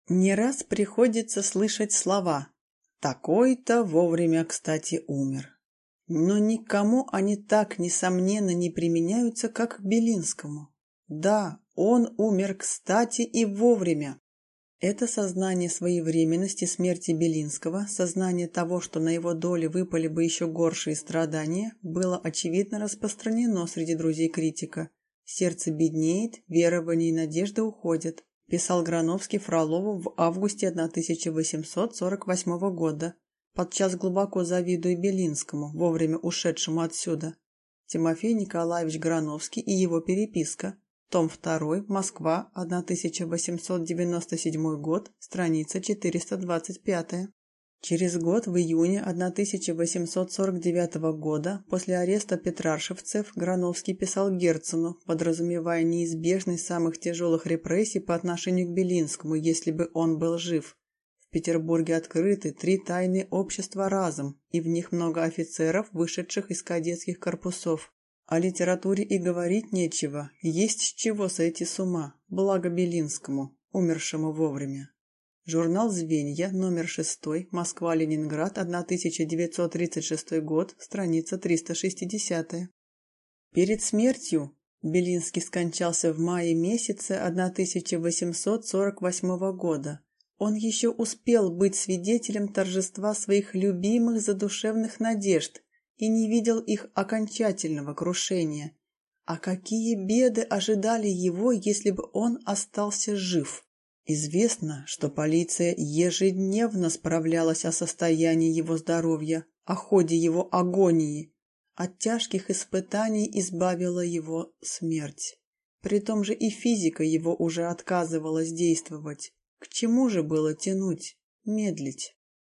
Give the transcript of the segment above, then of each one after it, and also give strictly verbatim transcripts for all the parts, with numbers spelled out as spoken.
Не раз приходится слышать слова «такой-то вовремя, кстати, умер». Но никому они так, несомненно, не применяются, как к Белинскому. Да, он умер кстати и вовремя. Это сознание своевременности смерти Белинского, сознание того, что на его доле выпали бы еще горшие страдания, было очевидно распространено среди друзей критика. «Сердце беднеет, верования и надежды уходят», писал Грановский Фролову в августе тысяча восемьсот сорок восьмого года, подчас глубоко завидуя Белинскому, вовремя ушедшему отсюда. Тимофей Николаевич Грановский и его переписка. Том второй, Москва, тысяча восемьсот девяносто седьмой год, страница четыреста двадцать пятая. Через год, в июне тысяча восемьсот сорок девятого года, после ареста петраршевцев, Грановский писал Герцену, подразумевая неизбежность самых тяжелых репрессий по отношению к Белинскому, если бы он был жив. В Петербурге открыты три тайные общества разом, и в них много офицеров, вышедших из кадетских корпусов. О литературе и говорить нечего, есть с чего сойти с ума, благо Белинскому, умершему вовремя. Журнал «Звенья», номер шестой, Москва-Ленинград, тысяча девятьсот тридцать шестой год, страница триста шестидесятая. Перед смертью Белинский скончался в мае месяце тысяча восемьсот сорок восьмого года. Он еще успел быть свидетелем торжества своих любимых задушевных надежд и не видел их окончательного крушения. А какие беды ожидали его, если бы он остался жив? Известно, что полиция ежедневно справлялась о состоянии его здоровья, о ходе его агонии. От тяжких испытаний избавила его смерть. При том же и физика его уже отказывалась действовать. К чему же было тянуть, медлить?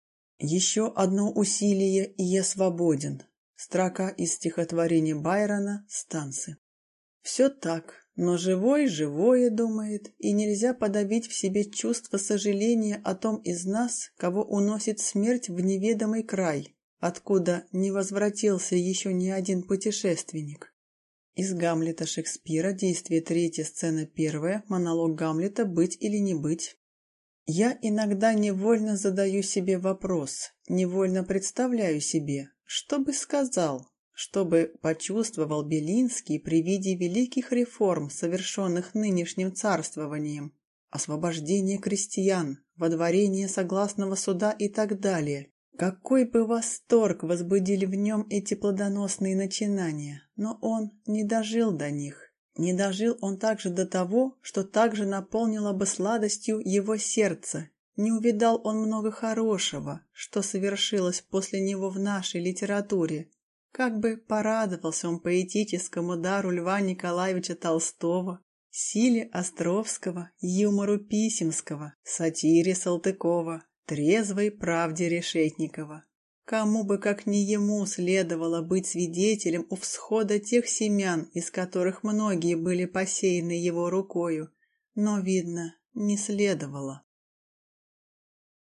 Еще одно усилие, и я свободен. Строка из стихотворения Байрона «Станцы». Все так. Но живой живое думает, и нельзя подавить в себе чувство сожаления о том из нас, кого уносит смерть в неведомый край, откуда не возвратился еще ни один путешественник. Из Гамлета Шекспира, действие третья, сцена первая, монолог Гамлета «Быть или не быть». Я иногда невольно задаю себе вопрос, невольно представляю себе, что бы сказал, что бы почувствовал Белинский при виде великих реформ, совершенных нынешним царствованием, освобождение крестьян, водворение согласного суда и так далее. Какой бы восторг возбудили в нем эти плодоносные начинания, но он не дожил до них. Не дожил он также до того, что также наполнило бы сладостью его сердце. Не увидал он много хорошего, что совершилось после него в нашей литературе. Как бы порадовался он поэтическому дару Льва Николаевича Толстого, силе Островского, юмору Писемского, сатире Салтыкова, трезвой правде Решетникова. Кому бы, как не ему, следовало быть свидетелем у всхода тех семян, из которых многие были посеяны его рукою, но, видно, не следовало.